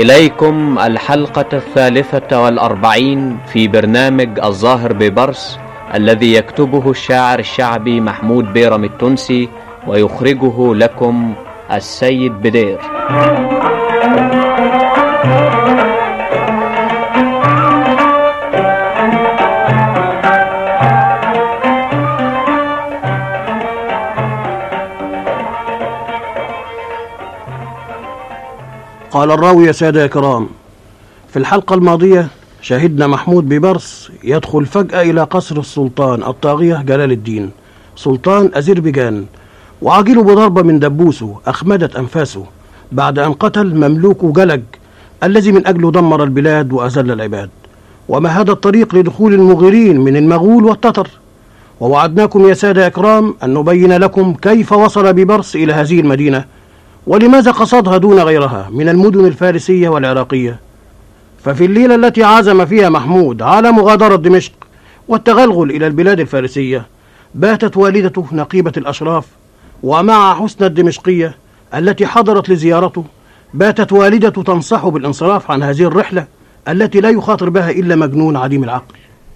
إليكم الحلقة 43 في برنامج الظاهر ببرس، الذي يكتبه الشاعر الشعبي محمود بيرم التونسي ويخرجه لكم السيد بدير. قال الراوي: يا سادة يا كرام، في الحلقة الماضية شاهدنا محمود ببرس يدخل فجأة إلى قصر السلطان الطاغية جلال الدين سلطان أذربيجان، وعاجله بضربة من دبوسه أخمدت أنفاسه بعد أن قتل مملوكه جلج الذي من أجله دمر البلاد وأذل العباد، ومهد الطريق لدخول المغيرين من المغول والتتر. ووعدناكم يا سادة يا كرام أن نبين لكم كيف وصل ببرس إلى هذه المدينة، ولماذا قصدها دون غيرها من المدن الفارسية والعراقية. ففي الليلة التي عزم فيها محمود على مغادرة دمشق والتغلغل إلى البلاد الفارسية، باتت والدته نقيبة الأشراف، ومع حسنى الدمشقية التي حضرت لزيارته باتت والدته تنصحه بالانصراف عن هذه الرحلة التي لا يخاطر بها إلا مجنون عديم العقل.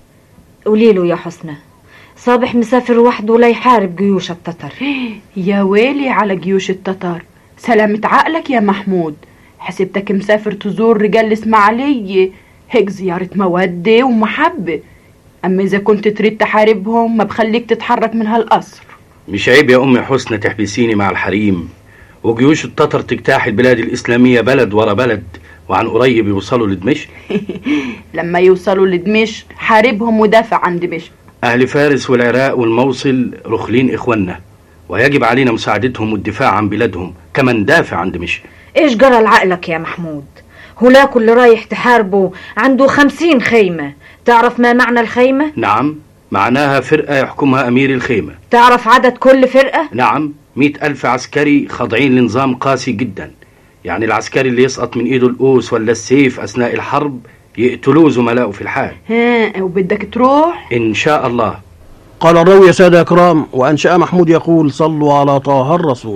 قوليله يا حسنى، صابح مسافر وحده لا يحارب جيوش التتر. يا ويلي على جيوش التتر، سلامة عقلك يا محمود، حسبتك مسافر تزور رجال الإسماعيلية، هيك زيارة مودة ومحبة. أما إذا كنت تريد تحاربهم ما بخليك تتحرك من هالقصر. مش عيب يا أمي حسنى تحبسيني مع الحريم وجيوش التتر تجتاح البلاد الإسلامية بلد ورا بلد، وعن قريب يوصلوا لدمشق؟ لما يوصلوا لدمشق حاربهم ودافع عن دمشق. أهل فارس والعراق والموصل رخلين إخواننا، ويجب علينا مساعدتهم والدفاع عن بلادهم كما ندافع عن دمشق. ايش جرى لعقلك يا محمود؟ هناك اللي رايح تحاربه عنده 50 خيمة. تعرف ما معنى الخيمة؟ نعم، معناها فرقة يحكمها أمير الخيمة. تعرف عدد كل فرقة؟ نعم، 100,000 عسكري خاضعين لنظام قاسي جدا. يعني العسكري اللي يسقط من ايده القوس ولا السيف أثناء الحرب يقتلوه زملائه في الحال. وبدك تروح؟ إن شاء الله. قال الراوي: يا سادة يا كرام، وأنشأ محمود يقول: صلوا على طه الرسول.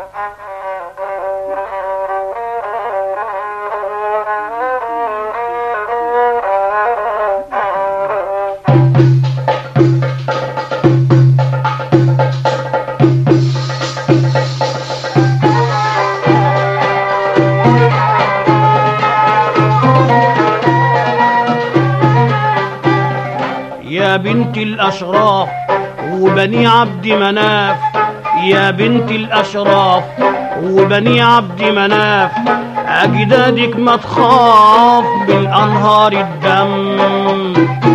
يا بنت الأشراف وبني عبد مناف، يا بنت الأشراف وبني عبد مناف، أجدادك ما تخاف بالأنهار الدم.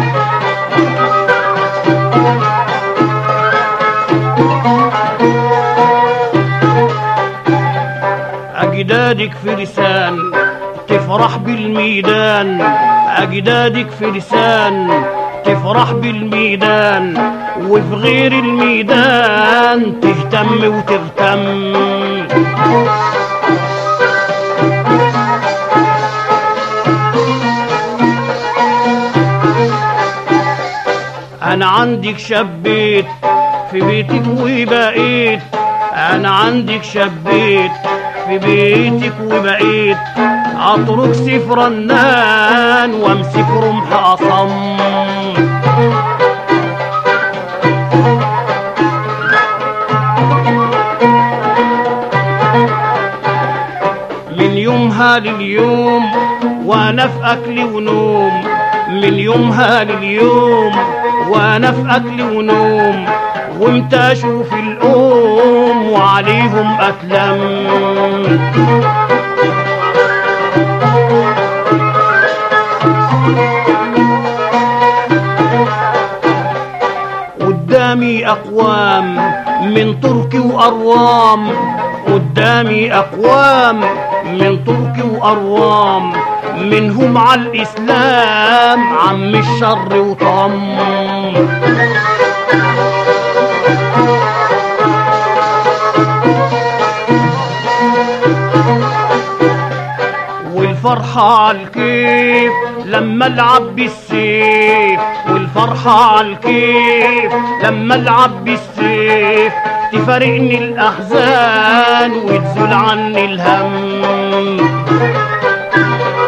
أجدادك فرسان تفرح بالميدان، أجدادك فرسان تفرح بالميدان، وفي غير الميدان تهتم وتغتم. أنا عندك شبيت في بيتك وبقيت، أنا عندك شبيت في بيتك وبقيت، أترك سيف رنان وامسك رمح أصم. من يومها لليوم وانا في اكل ونوم، من يومها لليوم وانا في اكل ونوم، وامتى اشوف الام وعليهم اتلم. قدامي اقوام من تركي واروام، قدامي اقوام من تركي واروام، منهم على الاسلام عم الشر وطم. والفرحة عالكيف لما العب بالسيف، والفرحة عالكيف لما العب بالسيف، تفارقني الأحزان وتزول عني الهم.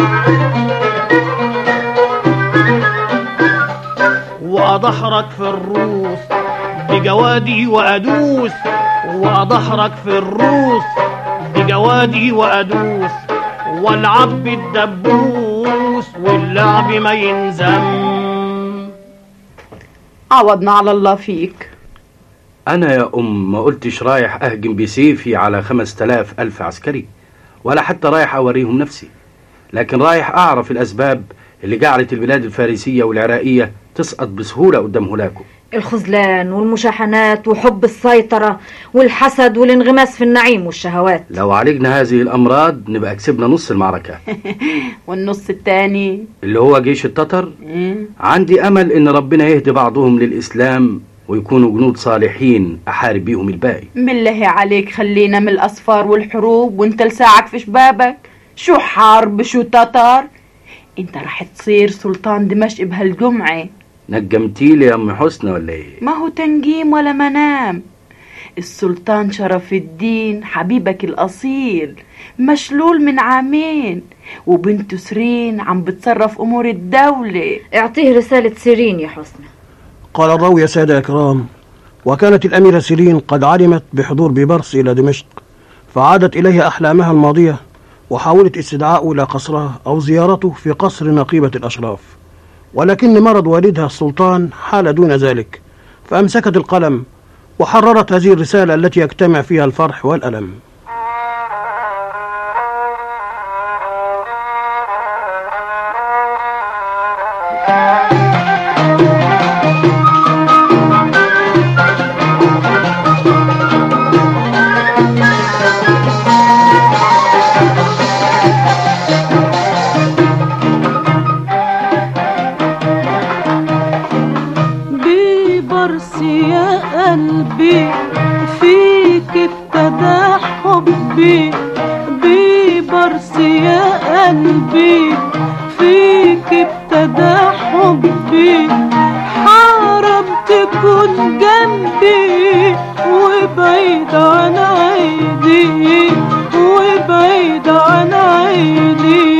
وأضحرك في الروس بجوادي وأدوس، وأضحرك في الروس بجوادي وأدوس، والعب بالدبوس واللعب ما ينزم. عوضنا على الله فيك. أنا يا ما قلتش رايح أهجم بسيفي على 5000 ألف عسكري، ولا حتى رايح أوريهم نفسي، لكن رايح أعرف الأسباب اللي جعلت البلاد الفارسية والعراقية تسقط بسهولة قدام هولاكو. الخذلان والمشاحنات وحب السيطرة والحسد والانغماس في النعيم والشهوات. لو عالجنا هذه الأمراض نبقى كسبنا نص المعركة. والنص التاني اللي هو جيش التتر، عندي أمل إن ربنا يهدي بعضهم للإسلام ويكونوا جنود صالحين أحارب بيهم الباقي. بالله عليك خلينا من الأصفار والحروب وانت لساعك في شبابك. شو حرب شو تتر، انت رح تصير سلطان دمشق بهالجمعة. نجمتيلي يا أم حسنى ولا ايه؟ ما هو تنجيم ولا منام. السلطان شرف الدين حبيبك الأصيل مشلول من عامين، وبنته سيرين عم بتصرف أمور الدولة. اعطيه رسالة سيرين يا حسنى. قال الراوي يا سادة أكرام: وكانت الأميرة سيرين قد علمت بحضور بيبرس إلى دمشق، فعادت إليها أحلامها الماضية وحاولت استدعاءه إلى قصرها أو زيارته في قصر نقيبة الأشراف، ولكن مرض والدها السلطان حال دون ذلك، فأمسكت القلم وحررت هذه الرسالة التي يجتمع فيها الفرح والألم. قلبي فيك ابتدى حبي، ببرس يا قلبي فيك ابتدى حبي، حرام تكون جنبي وبعيد عن عيني، وبعيد عن عيني.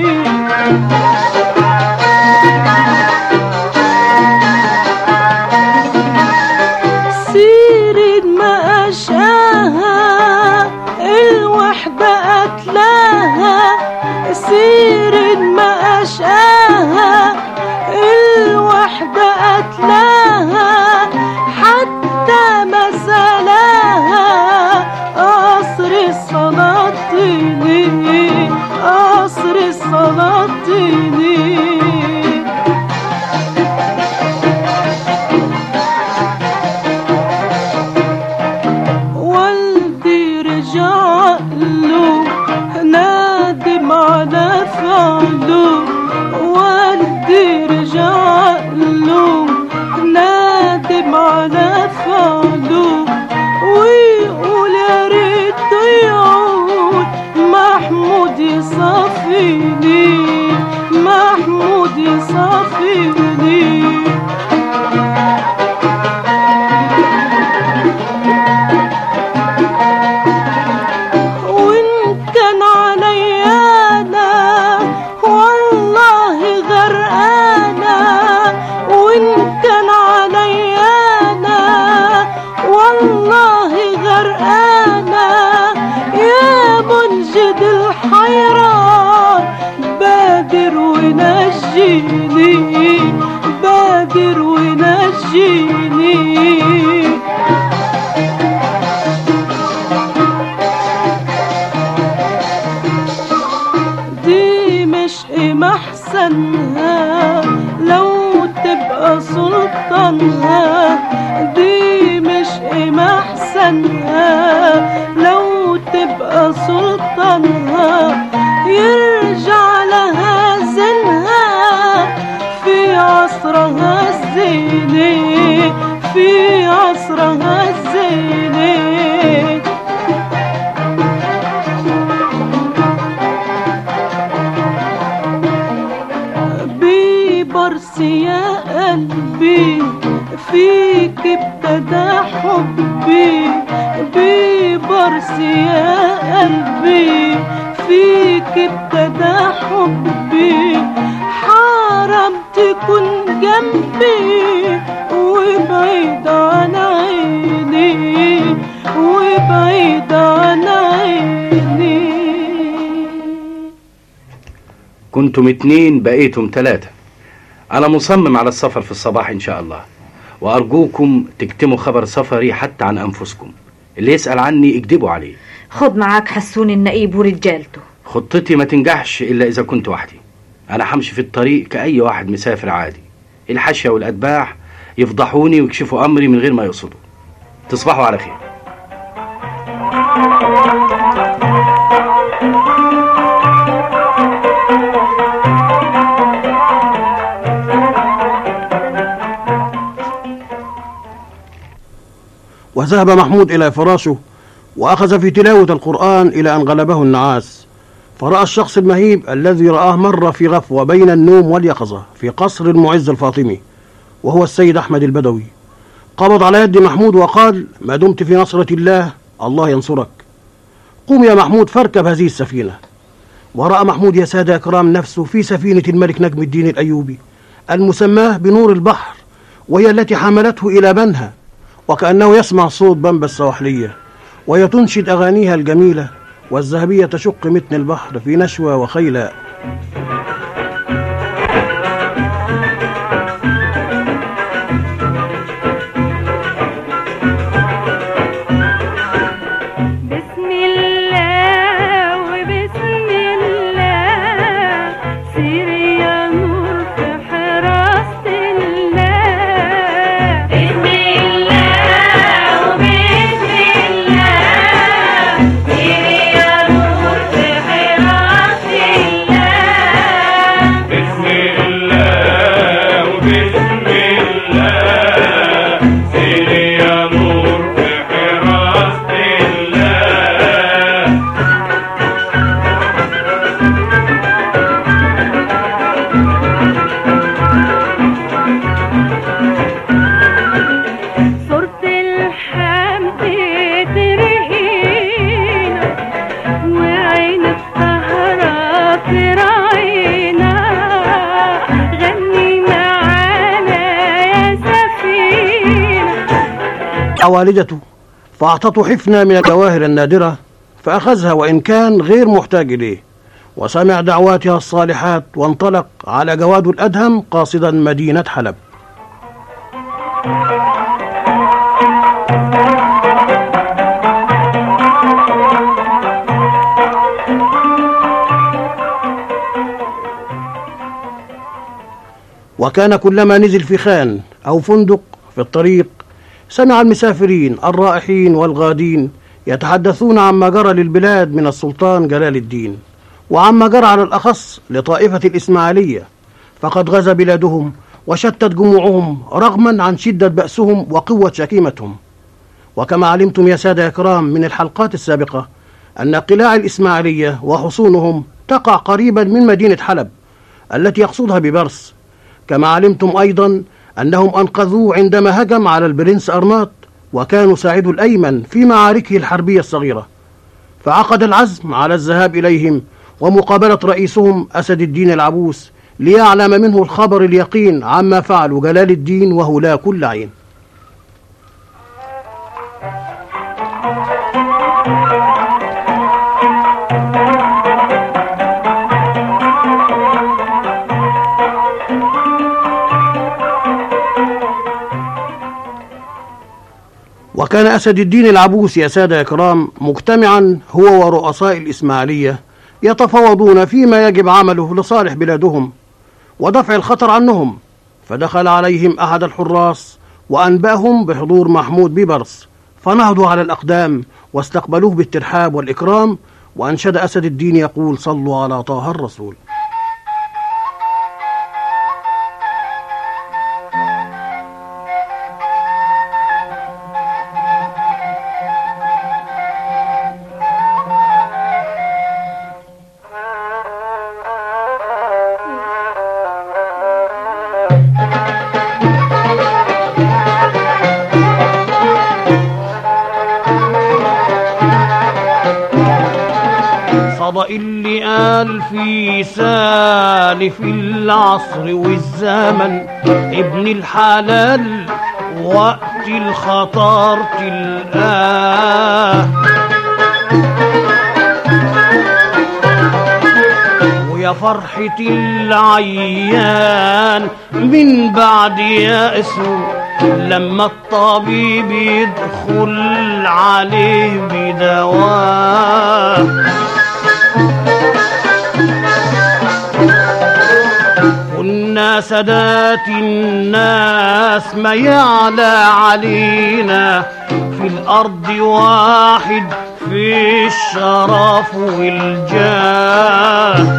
سير ما أشقاها الوحدة قتلاها، حتى ما سلاها قصر السلاطيني، قصر السلاطيني. والدي رجع له نادم على فعله، والدي رجع له نادم على فعله، ويقول يا ريت يعود محمود يصفيني، محمود يصفيني. بادر ونجيني. دي مش محسنها لو تبقى سلطانها، دي مش محسنها لو تبقى سلطانها، يرجع لها زنها في عصرها الزيني، في عصرها الزيني. ببرس يا قلبي فيك ابتدى حبي، ببرس يا قلبي فيك ابتدى حبي، حرام تكون جنبي وبعيد عن عيني، وبعيد عن عيني. كنتم 2 بقيتم 3. أنا مصمم على السفر في الصباح إن شاء الله، وأرجوكم تكتموا خبر سفري حتى عن أنفسكم. اللي يسأل عني اكدبوا عليه. خد معاك حسون النقيب ورجالته. خطتي ما تنجحش إلا إذا كنت وحدي. أنا همشي في الطريق كأي واحد مسافر عادي. الحاشية والأتباع يفضحوني ويكشفوا أمري من غير ما يقصدوا. تصبحوا على خير. وذهب محمود إلى فراشه وأخذ في تلاوة القرآن إلى أن غلبه النعاس، فرأى الشخص المهيب الذي رآه مرة في غفوة بين النوم واليقظة في قصر المعز الفاطمي، وهو السيد أحمد البدوي. قبض على يد محمود وقال: ما دمت في نصرة الله، الله ينصرك. قم يا محمود فاركب هذه السفينة. ورأى محمود يا سادة أكرام نفسه في سفينة الملك نجم الدين الأيوبي المسماه بنور البحر، وهي التي حملته إلى بنها، وكأنه يسمع صوت بمبا السواحلية وهي تنشد أغانيها الجميلة، والذهبية تشق متن البحر في نشوى وخيلاء. والدته فأعطته حفنة من الجواهر النادرة، فأخذها وإن كان غير محتاج إليه، وسمع دعواتها الصالحات وانطلق على جواد الأدهم قاصدا مدينة حلب. وكان كلما نزل في خان أو فندق في الطريق سمع المسافرين الرائحين والغادين يتحدثون عما جرى للبلاد من السلطان جلال الدين، وعما جرى على الأخص لطائفة الإسماعيلية، فقد غزا بلادهم وشتت جموعهم رغما عن شدة بأسهم وقوة شكيمتهم. وكما علمتم يا سادة إكرام من الحلقات السابقة أن قلاع الإسماعيلية وحصونهم تقع قريبا من مدينة حلب التي يقصدها ببرس. كما علمتم أيضا أنهم أنقذوه عندما هجم على البرنس أرناط، وكانوا ساعدوا الأيمن في معاركه الحربية الصغيرة، فعقد العزم على الذهاب إليهم ومقابلة رئيسهم أسد الدين العبوس ليعلم منه الخبر اليقين عما فعلوا جلال الدين وهلا كل عين. وكان أسد الدين العبوس يا سادة إكرام مجتمعا هو ورؤساء الإسماعيلية يتفاوضون فيما يجب عمله لصالح بلادهم ودفع الخطر عنهم، فدخل عليهم أحد الحراس وأنبأهم بحضور محمود ببرس، فنهضوا على الأقدام واستقبلوه بالترحاب والإكرام، وأنشد أسد الدين يقول: صلوا على طه الرسول. اللي قال في سالف العصر والزمن ابن الحلال وقت الخطر تلقاه. ويا فرحة العيان من بعد يأسه لما الطبيب يدخل عليه بدواه. كنا سادات الناس ما يعلى علينا في الأرض واحد في الشرف والجاه.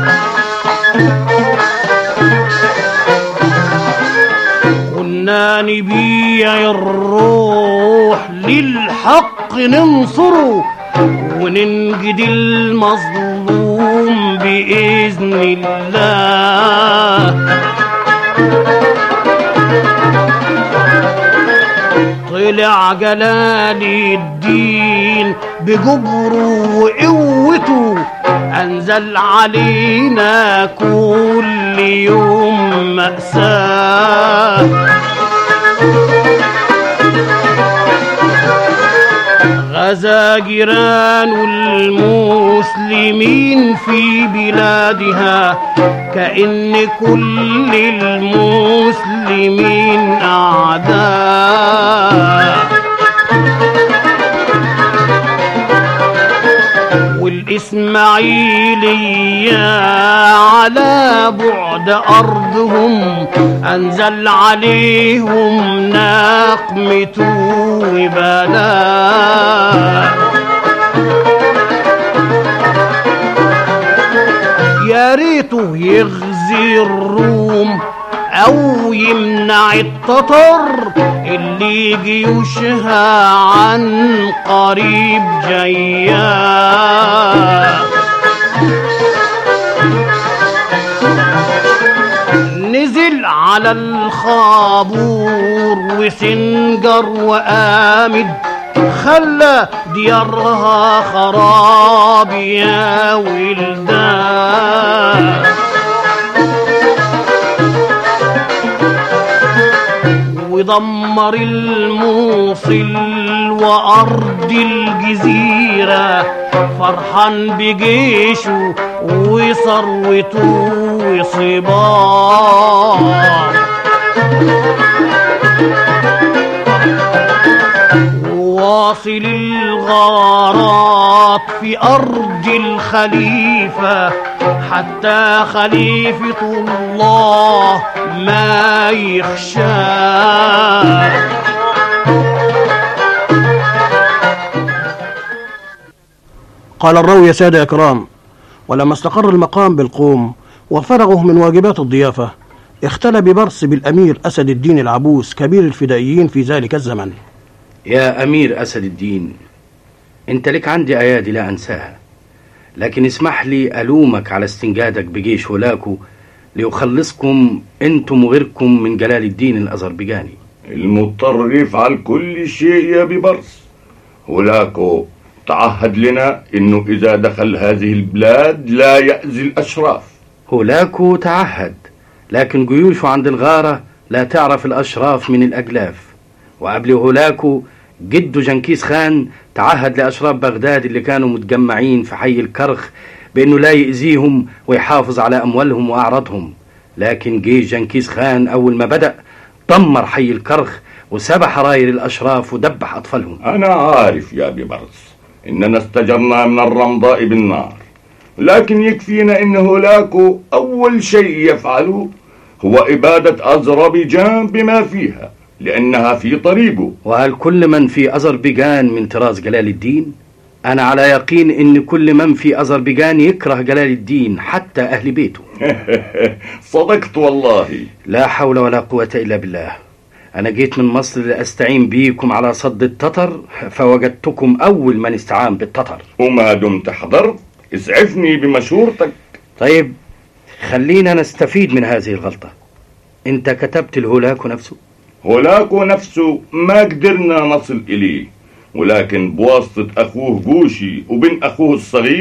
كنا نبيع الروح للحق ننصره وننجد المظلوم بإذن الله. طلع جلال الدين بجبره وقوته أنزل علينا كل يوم مأساة. غزا جيران المسلمين في بلادها كأن كل المسلمين أعداء. والإسماعيلية على بعد أرضهم أنزل عليهم نقمته وبلاء. يا ريته يغزي الروم أو يمنع التتر اللي جيوشها عن قريب جاية. نزل على الخابور وسنجر وآمد خلى ديارها خراب يا ولدان. ودمر الموصل وأرض الجزيرة فرحان بجيشه وثروته وصباه. واصل الغارات في أرض الخليفة حتى خليفة الله ما يخشاه. قال الراوي يا سادة إكرام: ولما استقر المقام بالقوم وفرغه من واجبات الضيافة اختلى ببرس بالأمير أسد الدين العبوس كبير الفدائيين في ذلك الزمن. يا أمير أسد الدين، أنت لك عندي أيادي لا أنساها، لكن اسمح لي ألومك على استنجادك بجيش هولاكو ليخلصكم أنتم وغيركم من جلال الدين الأذربيجاني. المضطر يفعل كل شيء يا ببرس. هولاكو تعهد لنا إنه إذا دخل هذه البلاد لا يأذي الأشراف. هولاكو تعهد، لكن جيوشه عند الغارة لا تعرف الأشراف من الأجلاف. وقبل هولاكو جده جنكيز خان تعهد لأشراف بغداد اللي كانوا متجمعين في حي الكرخ بأنه لا يأذيهم ويحافظ على أموالهم وأعراضهم. لكن جيش جنكيز خان أول ما بدأ دمر حي الكرخ وسبح حراير الأشراف ودبح أطفالهم. أنا عارف يا ببرس إننا استجرنا من الرمضاء بالنار، لكن يكفينا إن هولاكو أول شيء يفعله هو إبادة أذربيجان بما فيها لأنها في طريقه. وهل كل من في أذربيجان من طراز جلال الدين؟ أنا على يقين إن كل من في أذربيجان يكره جلال الدين حتى أهل بيته. صدقت والله. لا حول ولا قوة إلا بالله. أنا جيت من مصر لأستعين بيكم على صد التتر فوجدتكم أول من استعان بالتتر. وما دمت حضرت اسعفني بمشورتك. طيب خلينا نستفيد من هذه الغلطة. أنت كتبت الهولاكو نفسه؟ هولاكو نفسه ما قدرنا نصل إليه، ولكن بواسطة أخوه بوشي وبن أخوه الصغير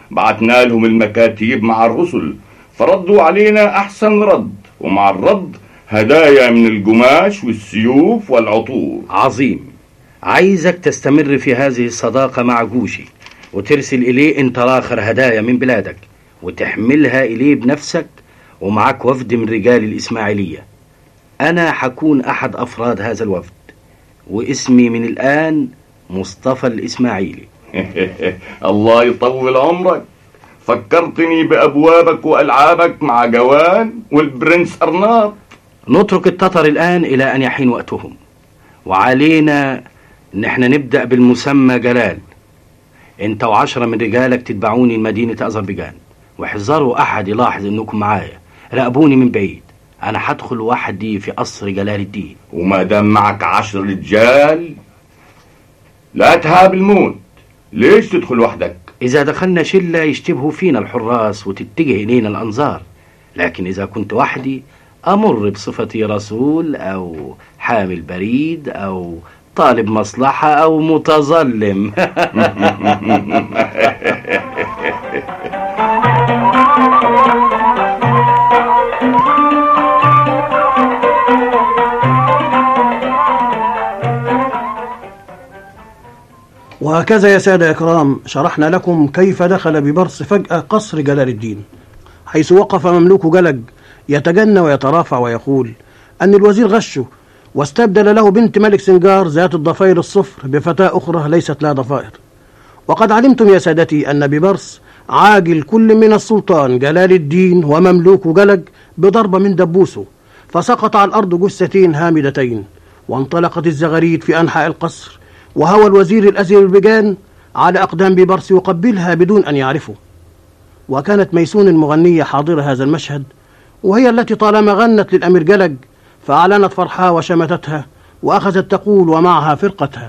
بعتنا لهم المكاتيب مع الرسل، فردوا علينا أحسن رد، ومع الرد هدايا من القماش والسيوف والعطور. عظيم. عايزك تستمر في هذه الصداقة مع جوشي، وترسل إليه انت آخر هدايا من بلادك، وتحملها إليه بنفسك، ومعك وفد من رجال الإسماعيلية. أنا حكون أحد أفراد هذا الوفد، واسمي من الآن مصطفى الإسماعيلي. الله يطول عمرك، فكرتني بأبوابك وألعابك مع جوان والبرنس أرناط. نترك التتر الآن إلى أن يحين وقتهم، وعلينا نحن نبدأ بالمسمى جلال. انت و10 من رجالك تتبعوني لمدينة أذربيجان، واحذروا أحد يلاحظ انكم معايا، راقبوني من بعيد. أنا هدخل وحدي في قصر جلال الدين. وما دام معك 10 رجال لا تهاب الموت، ليش تدخل وحدك؟ إذا دخلنا شلة يشتبهوا فينا الحراس وتتجه إلينا الأنظار، لكن إذا كنت وحدي أمر بصفتي رسول أو حامل بريد أو طالب مصلحة أو متظلم. وهكذا يا سادة إكرام شرحنا لكم كيف دخل ببرص فجأة قصر جلال الدين، حيث وقف مملوك جلج يتجنى ويترافع ويقول أن الوزير غشه واستبدل له بنت ملك سنجار ذات الضفائر الصفر بفتاة أخرى ليست لها ضفائر. وقد علمتم يا سادتي أن ببرص عاجل كل من السلطان جلال الدين ومملوك جلج بضربة من دبوسه، فسقط على الأرض جثتين هامدتين، وانطلقت الزغاريد في أنحاء القصر، وهوى الوزير الأذربيجان على أقدام ببرص يقبلها بدون أن يعرفه. وكانت ميسون المغنية حاضرة هذا المشهد، وهي التي طالما غنت للأمير جلج فأعلنت فرحها وشمتتها، وأخذت تقول ومعها فرقتها: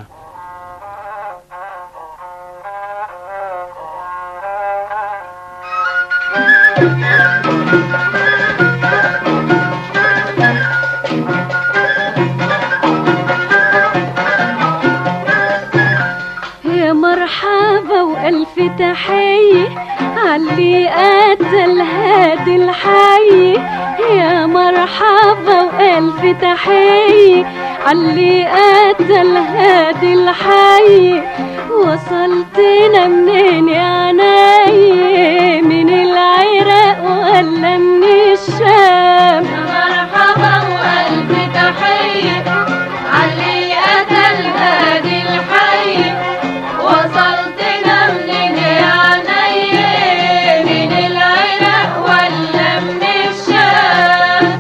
يا مرحبا وألف تحية علي قتل هادي الحي، يا مرحبا وألف تحية علي قتل هادي الحي. وصلتنا منين يا عيني، من العراق ولا من الشام؟ يا مرحبا وألف تحية علي قتل هادي الحي. وصلتنا منين يا عيني، من العراق ولا من الشام؟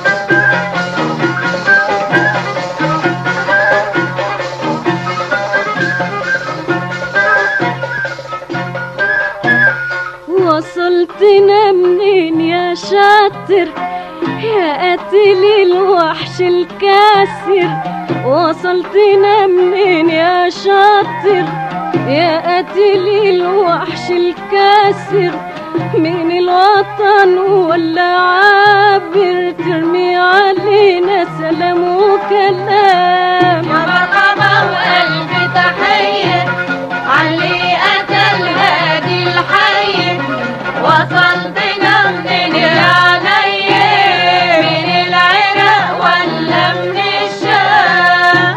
وصلتنا منين يا شاطر يا قاتل الوحش الكاسر؟ وصلتنا منين يا شاطر يا قاتل الوحش الكاسر؟ من الوطن ولا عابر ترمي علينا سلام وكلام؟ يا مرحبا وألف تحية علي قتل هادي الحي. وصلتنا منين يا عيني، من العراق ولا من الشام؟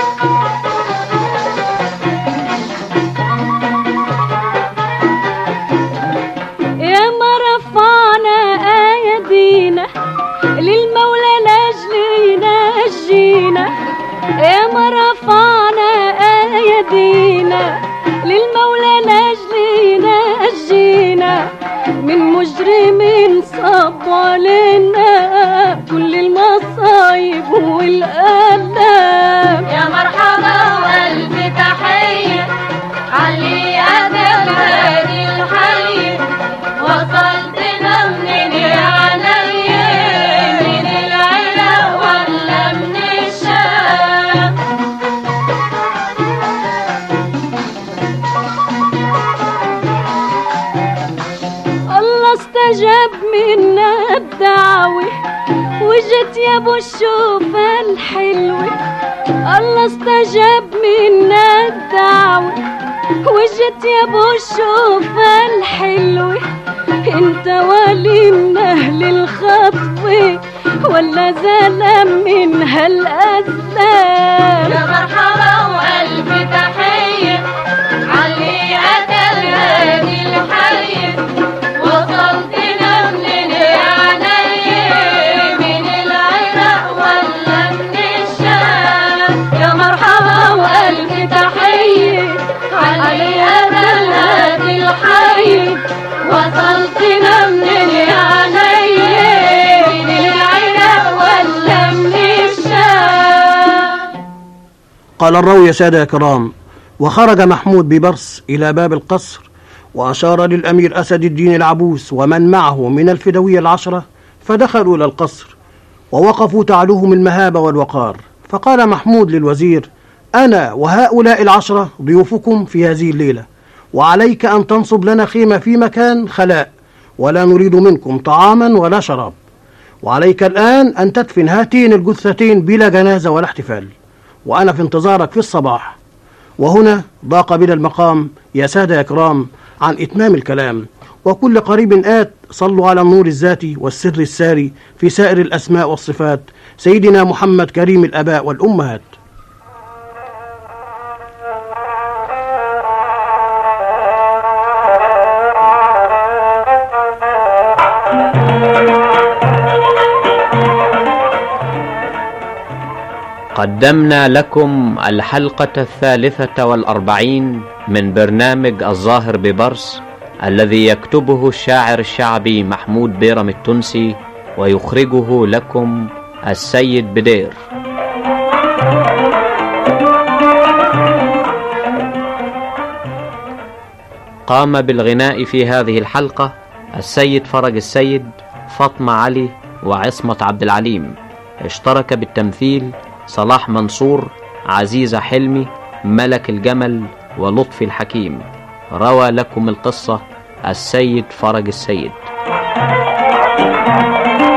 يا ما رفعنا أيدينا للمولى لأجل ينجينا، يا ما رفعنا أيدينا للمولى لأجل ينجينا، من مجرمين صب علينا كل المصايب والآلام. يا مرحبا وألف تحية علي قتل هادي الحي. وصلتنا منين يا عيني، من العراق ولا من الشام؟ الله استجاب منا الدعوة وجت يا ابو الشوفة الحلوة. الله استجاب منا الدعوة وجت يا ابو الشوفة الحلوة، انت ولي من اهل الخطوة ولا زلم من هالأسلام؟ يا مرحبا وألف تحية علي أتى الهادي الحي، وصلتنا من العناية من العراق ولا من الشام. يا مرحبا وألف تحية علي أتى الهادي الحي، وصلتنا من العناية من العراق ولا من الشام. قال الراوي يا سادة يا كرام: وخرج محمود ببرس إلى باب القصر، وأشار للأمير أسد الدين العبوس ومن معه من الفدوية العشرة، فدخلوا إلى القصر ووقفوا تعلوهم المهابة والوقار. فقال محمود للوزير: أنا وهؤلاء العشرة ضيوفكم في هذه الليلة، وعليك أن تنصب لنا خيمة في مكان خلاء، ولا نريد منكم طعاما ولا شراب، وعليك الآن أن تدفن هاتين الجثتين بلا جنازة ولا احتفال، وأنا في انتظارك في الصباح. وهنا ضاق بنا المقام يا سادة يا كرام عن إتمام الكلام، وكل قريب آت صلوا على النور الذاتي والسر الساري في سائر الأسماء والصفات، سيدنا محمد كريم الآباء والأمهات. قدمنا لكم الحلقة 43 من برنامج الظاهر ببرس، الذي يكتبه الشاعر الشعبي محمود بيرم التونسي ويخرجه لكم السيد بدير. قام بالغناء في هذه الحلقة السيد فرج السيد، فاطمة علي، وعصمة عبد العليم. اشترك بالتمثيل صلاح منصور، عزيزة حلمي، ملك الجمل، ولطفي الحكيم. روى لكم القصة السيد فرج السيد.